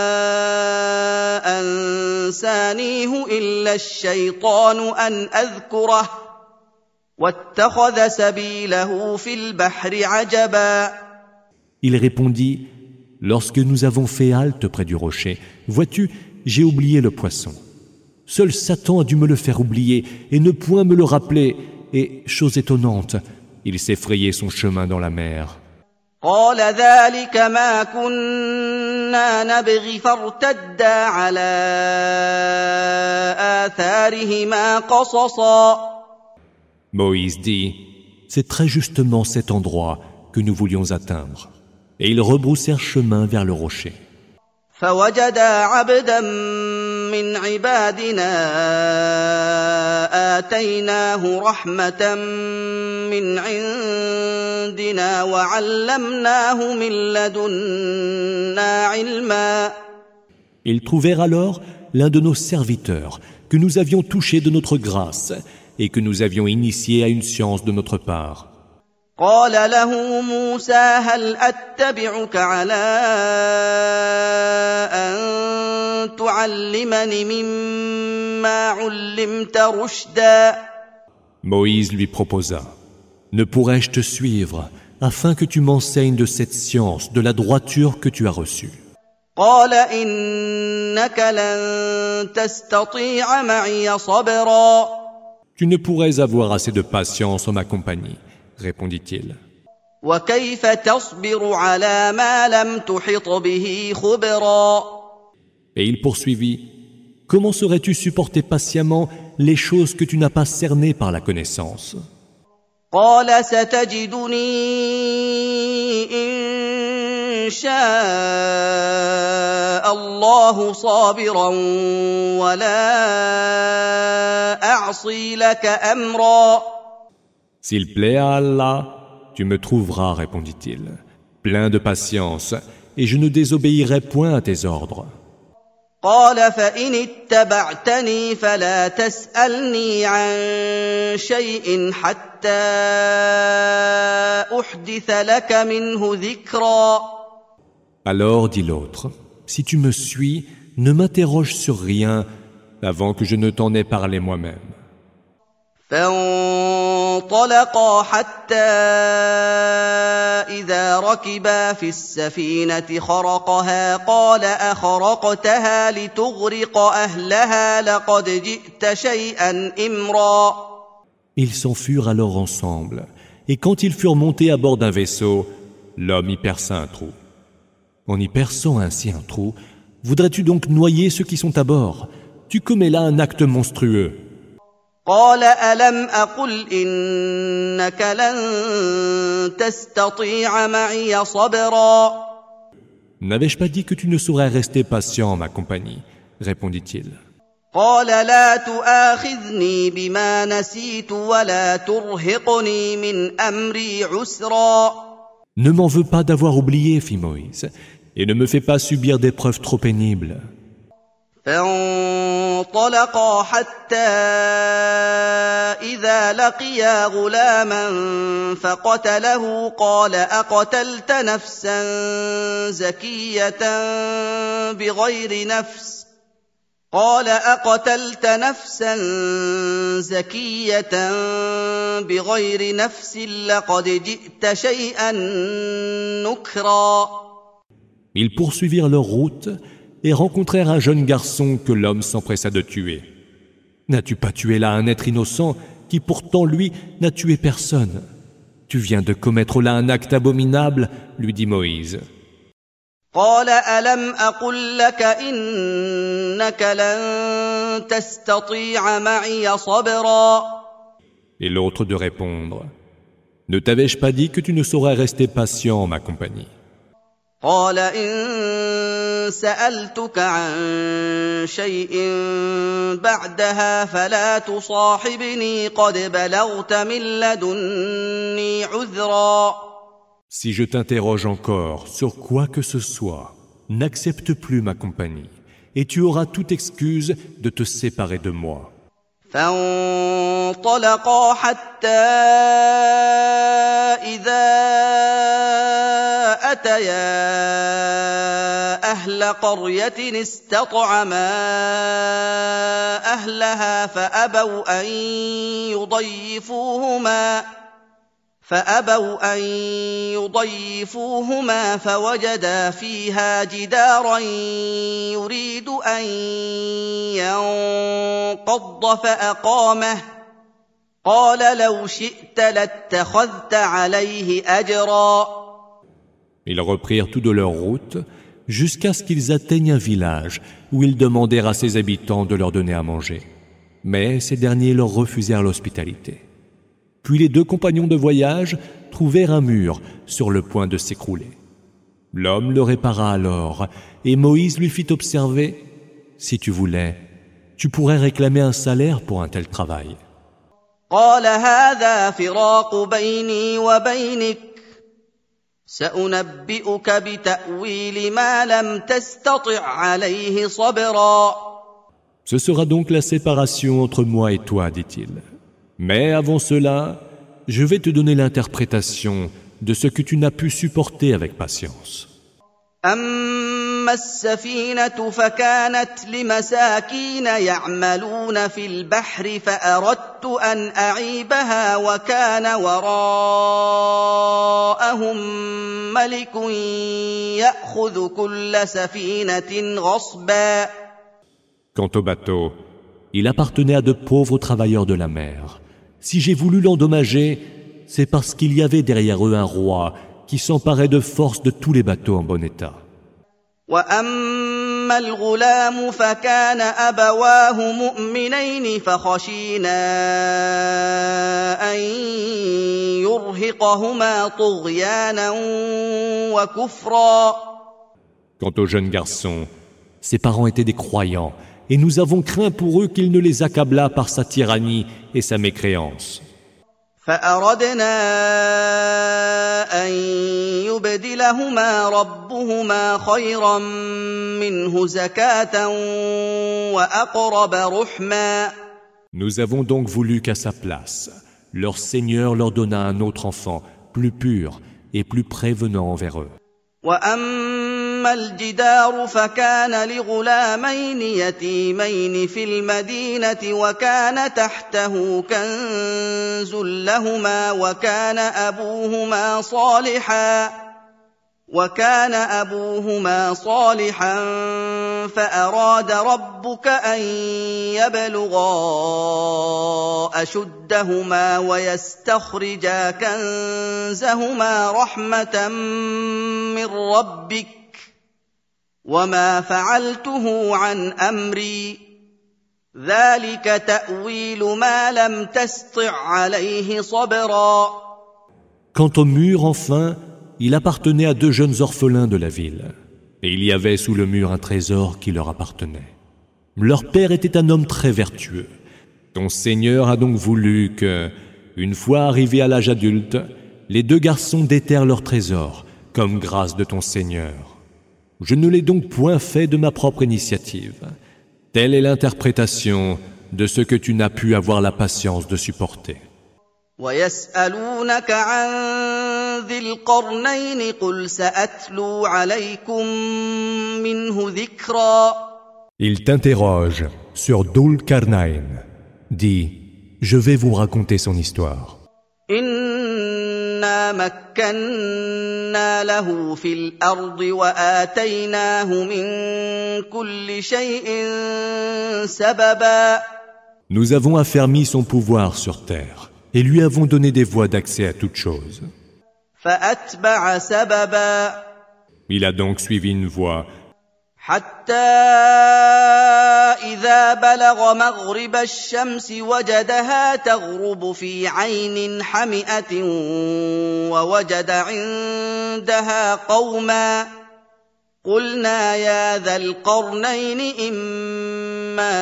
S1: أنسانيه إلا الشيطان أن أذكره واتخذ سبيله في البحر عجبا.
S2: Il répondit « Lorsque nous avons fait halte près du rocher, vois-tu, j'ai oublié le poisson. Seul Satan a dû me le faire oublier et ne point me le rappeler. Et, chose étonnante, il s'est frayé son chemin dans la mer. »
S1: قال ذلك ما كنا نبغي فارتدا على آثارهما قصصا.
S2: Moïse dit « C'est très justement cet endroit que nous voulions atteindre. » Et ils rebroussèrent chemin vers le rocher.
S1: فوجدا عبدا من عبادنا آتيناه رحمة من عندنا وعلمناه من لدنا علما.
S2: Ils trouvèrent alors l'un de nos serviteurs que nous avions touché de notre grâce et que nous avions initié à une science de notre part.
S1: قال له موسى هل أتبعك على أن تعلمني مما علمت رشدا.
S2: Moïse lui proposa « Ne pourrais-je te suivre afin que tu m'enseignes de cette science, de la droiture que tu as reçue ?»
S1: قال إنك لن تستطيع معي صبرا.
S2: Tu ne pourrais avoir assez de patience en ma compagnie, répondit-il.
S1: وكيف تصبر على ما لم تحط به خبرا.
S2: Et il poursuivit, comment saurais-tu supporter patiemment les choses que tu n'as pas cernées par la connaissance?
S1: قال ستجدني إن شاء الله صابرا ولا أعصي لك أمرا.
S2: S'il plaît à Allah, tu me trouveras, répondit-il, plein de patience, et je ne désobéirai point à tes ordres.
S1: قال فإن اتبعتني فلا تسألني عن شيء حتى أحدث لك منه ذكرا.
S2: Alors dit l'autre, si tu me suis, ne m'interroge sur rien avant que je ne t'en ai parlé moi-même.
S1: فانطلقا حتى إذا ركبا في السفينة خرقها قال أخرقتها لتغرق أهلها لقد جئت شيئا إمرا.
S2: Ils s'enfurent alors ensemble, et quand ils furent montés à bord d'un vaisseau, l'homme y perça un trou. En y perçant ainsi un trou, voudrais-tu donc noyer ceux qui sont à bord? Tu commets là un acte monstrueux.
S1: قال ألم أقل إنك لن تستطيع معي صبرا.
S2: N'avais-je pas dit que tu ne saurais rester patient en ma compagnie? Répondit-il.
S1: قال لا تؤاخذني بما نسيت ولا ترهقني من أمري عسرا.
S2: Ne m'en veux pas d'avoir oublié, fit Moïse, et ne me fais pas subir d'épreuves trop pénibles.
S1: فانطلقا حتى إذا لقيا غلاما فقتله قال أقتلت نفسا زكية بغير نفس قال أقتلت نفسا زكية بغير نفس لقد جئت شيئا نكرا.
S2: Ils poursuivirent leur route et rencontrèrent un jeune garçon que l'homme s'empressa de tuer. N'as-tu pas tué là un être innocent qui pourtant lui n'a tué personne? Tu viens de commettre là un acte abominable, lui dit Moïse.
S1: قال ألم أقل لك إنك لن تستطيع معي صبرا.
S2: Et l'autre de répondre, ne t'avais-je pas dit que tu ne saurais rester patient en ma compagnie?
S1: قال إن سألتك عن شيء بعدها فلا تصاحبني قد بلغت من لدني عذرا.
S2: Si je t'interroge encore sur quoi que ce soit, n'accepte plus ma compagnie, et tu auras toute excuse de te séparer de moi.
S1: فانطلقا حتى إذا أتيا أهل قرية استطعما أهلها فأبوا أن يضيفوهما فأبوا أن يضيفوهما فوجدا فيها جدارا يريد أن ينقض فأقامه قال لو شئت لاتخذت عليه أجرا.
S2: Ils reprirent tout de leur route jusqu'à ce qu'ils atteignent un village où ils demandèrent à ses habitants de leur donner à manger. Mais ces derniers leur refusèrent l'hospitalité. Puis les deux compagnons de voyage trouvèrent un mur sur le point de s'écrouler. L'homme le répara alors, et Moïse lui fit observer « Si tu voulais, tu pourrais réclamer un salaire pour un tel travail. »
S1: قال هذا فراق بيني وبينك سأنبئك بتأويل ما لم تستطع عليه صبرا.
S2: Ce sera donc la séparation entre moi et toi, dit-il. Mais avant cela, je vais te donner l'interprétation de ce que tu n'as pu supporter avec patience.
S1: أما السفينة فكانت لمساكين يعملون في البحر فأردت أن أعيبها وكان وراءهم ملك يأخذ كل سفينة غصبا.
S2: Quant au bateau, il appartenait à de pauvres travailleurs de la mer. Si j'ai voulu l'endommager, c'est parce qu'il y avait derrière eux un roi qui s'emparait de force de tous les bateaux en bon état.
S1: وأما الغلام فكان أبواه مؤمنين فخشينا أن يرهقهما طغيانا وكفرا.
S2: Quant au jeune garçon, ses parents étaient des croyants, et nous avons craint pour eux qu'il ne les accablât par sa tyrannie et sa mécréance.
S1: فأردنا أن يبدلهما ربهما خيرا منه زكاة وأقرب رحما.
S2: Nous avons donc voulu qu'à sa place, leur Seigneur leur donnât un autre enfant, plus pur et plus prévenant envers eux.
S1: وأما الجدار فكان لغلامين يتيمين في المدينة وكان تحته كنز لهما وكان أبوهما صالحا وكان أبوهما صالحا فأراد ربك أن يبلغا أشدهما ويستخرجا كنزهما رحمة من ربك وما فعلته عن أمري ذلك تأويل ما لم تسطع عليه صبرا.
S2: Quant au mur, enfin, il appartenait à deux jeunes orphelins de la ville. Et il y avait sous le mur un trésor qui leur appartenait. Leur père était un homme très vertueux. Ton Seigneur a donc voulu que, une fois arrivés à l'âge adulte, les deux garçons déterrent leur trésor, comme grâce de ton Seigneur. Je ne l'ai donc point fait de ma propre initiative. Telle est l'interprétation de ce que tu n'as pu avoir la patience de supporter.
S1: ويسألونك عن ذي القرنين قل سأتلو عليكم منه ذكرا.
S2: Il t'interroge sur Dhul Qarnayn. Dis, je vais vous raconter son histoire.
S1: إنا مكنا له في الأرض وآتيناه من كل شيء سببا.
S2: Nous avons affermi son pouvoir sur terre et lui avons donné des voies d'accès à toutes choses.
S1: فأتبع سببا.
S2: Il a donc suivi une voie
S1: حتى إذا بلغ مغرب الشمس وجدها تغرب في عين حمئة ووجد عندها قوما قلنا يا ذا القرنين إما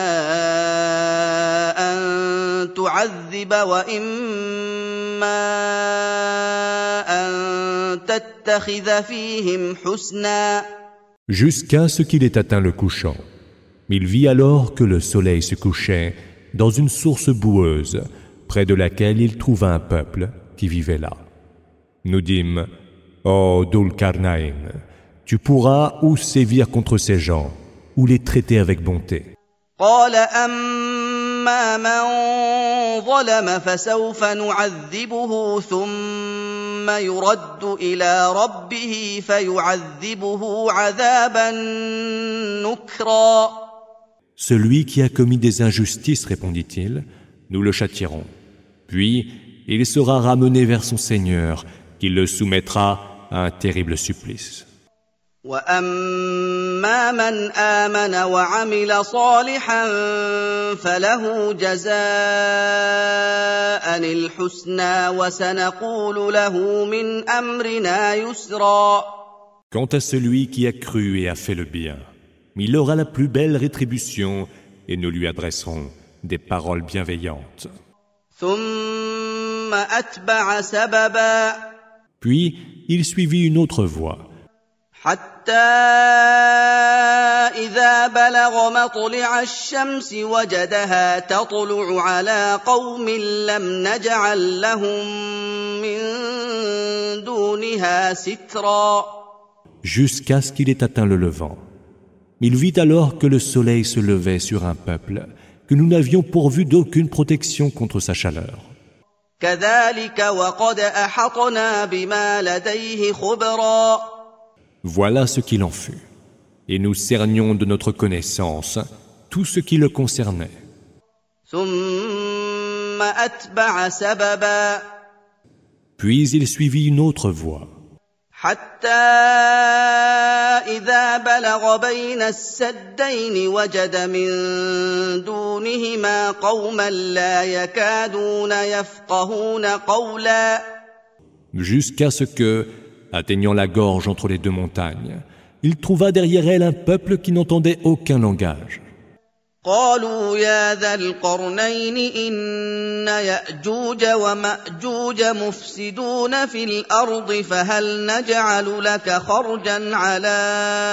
S1: أن تعذب وإما أن تتخذ فيهم حسنا.
S2: jusqu'à ce qu'il ait atteint le couchant. Il vit alors que le soleil se couchait dans une source boueuse, près de laquelle il trouva un peuple qui vivait là. Nous dîmes, « Ô Dhul-Qarnayn, tu pourras ou sévir contre ces gens, ou les traiter avec bonté. »
S1: قال أما من ظلم فسوف نعذبه ثم يرد إلى ربه فيعذبه عذابا نكرا.
S2: Celui qui a commis des injustices, répondit-il, nous le châtierons. Puis il sera ramené vers son Seigneur, qui le soumettra à un terrible supplice.
S1: وَأَمَّا مَنْ آمَنَ وَعَمِلَ صَالِحًا فَلَهُ جَزَاءً الْحُسْنَى وَسَنَقُولُ لَهُ مِنْ أَمْرِنَا يُسْرًا.
S2: Quant à celui qui a cru et a fait le bien, il aura la plus belle rétribution et nous lui adresserons des paroles bienveillantes.
S1: ثُمَّ أَتْبَعَ سَبَبًا.
S2: Puis il suivit une autre voie.
S1: حتى إذا بلغ مطلع الشمس وجدها تطلع على قوم لم نجعل لهم من دونها سترا.
S2: Jusqu'à ce qu'il ait atteint le levant. Il vit alors que le soleil se levait sur un peuple que nous n'avions pourvu d'aucune protection contre sa chaleur.
S1: كذلك وقد أحطنا بما لديه خبرا.
S2: Voilà ce qu'il en fut. Et nous cernions de notre connaissance tout ce qui le concernait.
S1: ثم أتبع سببا.
S2: Puis il suivit une autre voie.
S1: حتى إذا بلغ بين السدين وجد من دونهما قوما لا يكادون يفقهون قولا.
S2: Jusqu'à ce que, atteignant la gorge entre les deux montagnes, il trouva derrière elle un peuple qui n'entendait aucun langage.
S1: قالوا يا ذا القرنين إن يأجوج ومأجوج مفسدون في الأرض فهل نجعل لك خرجا على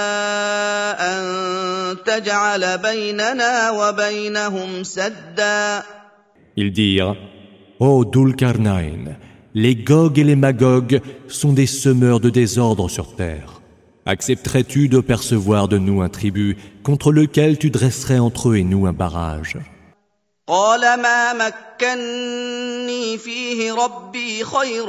S1: أن تجعل بيننا وبينهم سدا.
S2: Ils dirent, ô Dhul-Qarnayn, les Gog et les Magog sont des semeurs de désordre sur terre. Accepterais-tu de percevoir de nous un tribut contre lequel tu dresserais entre eux et nous un barrage?
S1: قال ما مكني فيه ربي خير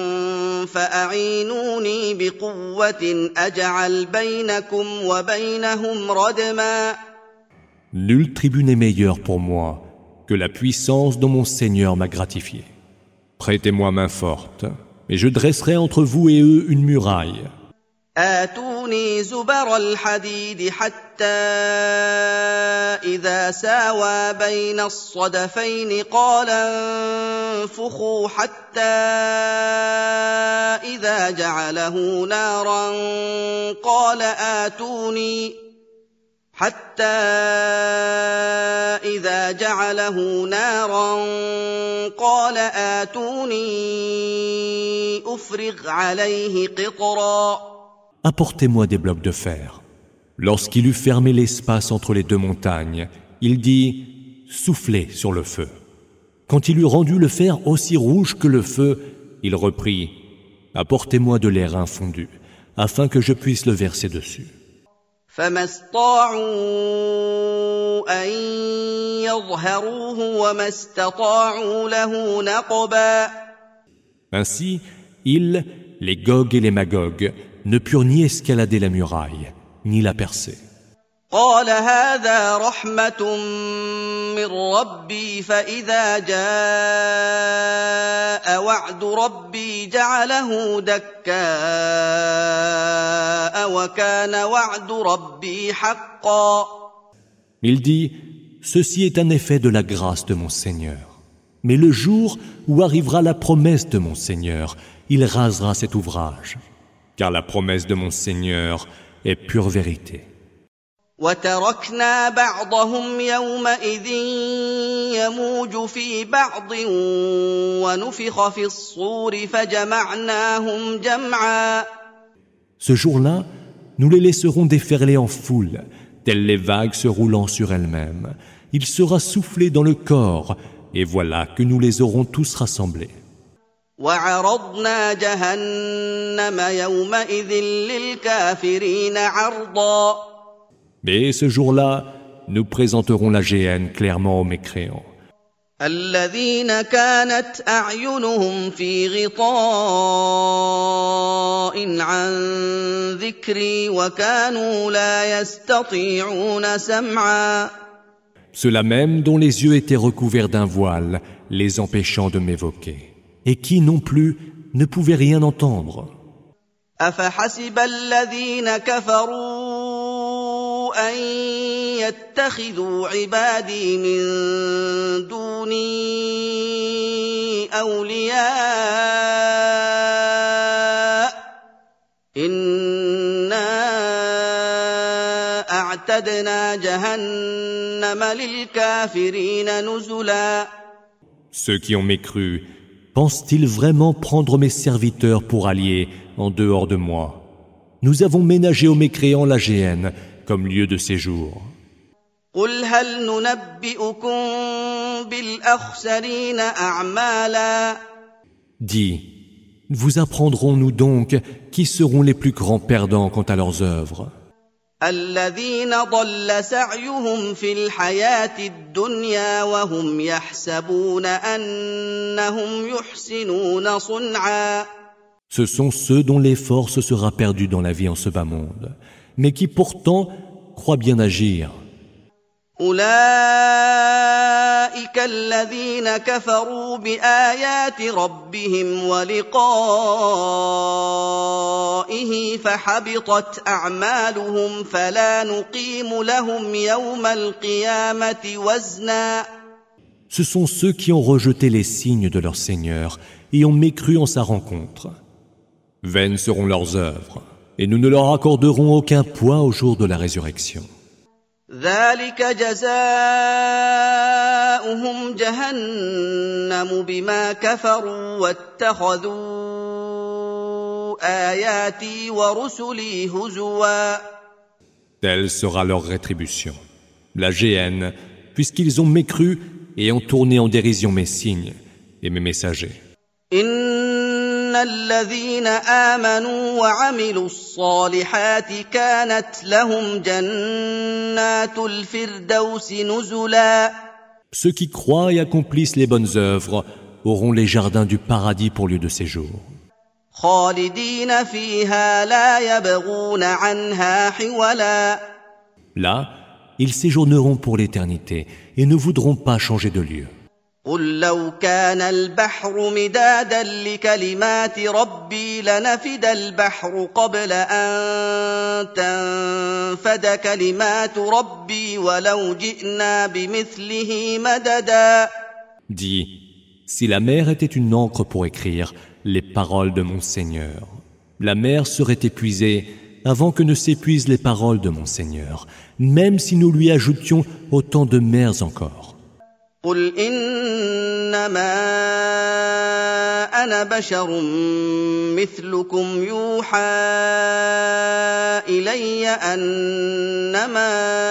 S1: فأعينوني بقوة أجعل بينكم وبينهم ردما.
S2: Nul tribut n'est meilleur pour moi que la puissance dont mon Seigneur m'a gratifié. Prêtez-moi main forte, et je dresserai entre vous et eux une muraille.
S1: آتوني زبر الحديد حتى إذا ساوى بين الصدفين قال انفخوا حتى إذا جعله نارا قال آتوني حتى إذا جعله نارا قال آتوني أفرغ عليه قطرا.
S2: Apportez-moi des blocs de fer. Lorsqu'il eut fermé l'espace entre les deux montagnes, il dit « Soufflez sur le feu ». Quand il eut rendu le fer aussi rouge que le feu, il reprit « Apportez-moi de l'airain fondu, afin que je puisse le verser dessus. »
S1: فما استطاعوا أن يظهروه وما استطاعوا له نقبا.
S2: Ainsi, ils, les Gog et les Magog, ne purent ni escalader la muraille, ni la percer.
S1: قال هذا رحمة من ربي فإذا جاء وعد ربي جعله دكاء وكان وعد ربي حقا.
S2: Il dit, ceci est un effet de la grâce de mon Seigneur. Mais le jour où arrivera la promesse de mon Seigneur, il rasera cet ouvrage. Car la promesse de mon Seigneur est pure vérité.
S1: وتركنا بعضهم يومئذ يموج في بعض ونفخ في الصور فجمعناهم جمعا.
S2: Ce jour-là, nous les laisserons déferler en foule, telles les vagues se roulant sur elles-mêmes. Il sera soufflé dans le corps, et voilà que nous les aurons tous rassemblés.
S1: وعرضنا جهنم يومئذ للكافرين عرضا.
S2: Mais ce jour-là, nous présenterons la géhenne clairement aux mécréants.
S1: الذين كانت أعينهم في غطاء عن ذكري وكانوا لا يستطيعون سمعا.
S2: Ceux-là même dont les yeux étaient recouverts d'un voile, les empêchant de m'évoquer, et qui non plus ne pouvaient rien entendre.
S1: أفحسب الذين كفروا أن يتخذوا عبادي من دوني أولياء إنا أعتدنا جهنم للكافرين نزلا.
S2: Ceux qui ont mécru, pensent-ils vraiment prendre mes serviteurs pour alliés en dehors de moi? Nous avons ménagé aux mécréants la géhenne comme lieu de séjour.
S1: قل هل ننبئكم بالأخسرين أعمالا.
S2: Dis, vous apprendrons-nous donc qui seront les plus grands perdants quant à leurs œuvres?
S1: الذين ضل سعيهم في الحياة الدنيا وهم يحسبون أنهم يحسنون صنعا.
S2: Ce sont ceux dont l'effort se sera perdu dans la vie en ce bas monde, mais qui pourtant croient bien agir.
S1: أولئك الذين كفروا بآيات ربهم ولقائه فحبطت أعمالهم فلا نقيم لهم يوم القيامة وزنا.
S2: Ce sont ceux qui ont rejeté les signes de leur Seigneur et ont mécru en sa rencontre. Vaines seront leurs œuvres, et nous ne leur accorderons aucun poids au jour de la résurrection.
S1: ذلك جزاؤهم جهنم بما كفروا واتخذوا آياتي ورسلي هزوا.
S2: Telle sera leur rétribution, la géhenne, puisqu'ils ont mécru et ont tourné en dérision mes signes et mes messagers.
S1: إن الذين آمنوا وعملوا الصالحات كانت لهم جنات الفردوس نزلا.
S2: Ceux qui croient et accomplissent les bonnes œuvres auront les jardins du paradis pour lieu de séjour.
S1: خالدين فيها لا يبغون عنها حولا.
S2: Là, ils séjourneront pour l'éternité et ne voudront pas changer de lieu.
S1: قل لو كان البحر مدادا لكلمات ربي لنفد البحر قبل أن تنفد كلمات ربي ولو جئنا بمثله مددا.
S2: Dis, si la mer était une encre pour écrire les paroles de mon Seigneur, la mer serait épuisée avant que ne s'épuisent les paroles de mon Seigneur, même si nous lui ajoutions autant de mers encore.
S1: قل إنما أنا بشر مثلكم يوحى إلي أنما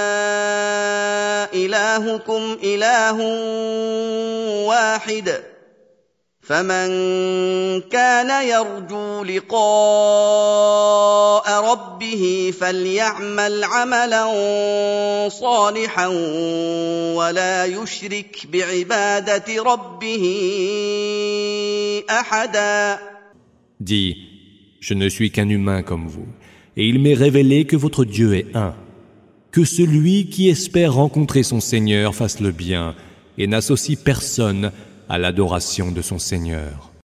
S1: إلهكم إله واحد فمن كان يرجو لقاء ربه فليعمل عملا صالحا ولا يشرك بعبادة ربه أحدا.
S2: Dis, je ne suis qu'un humain comme vous, et il m'est révélé que votre Dieu est un. Que celui qui espère rencontrer son Seigneur fasse le bien et n'associe personne à l'adoration de son Seigneur.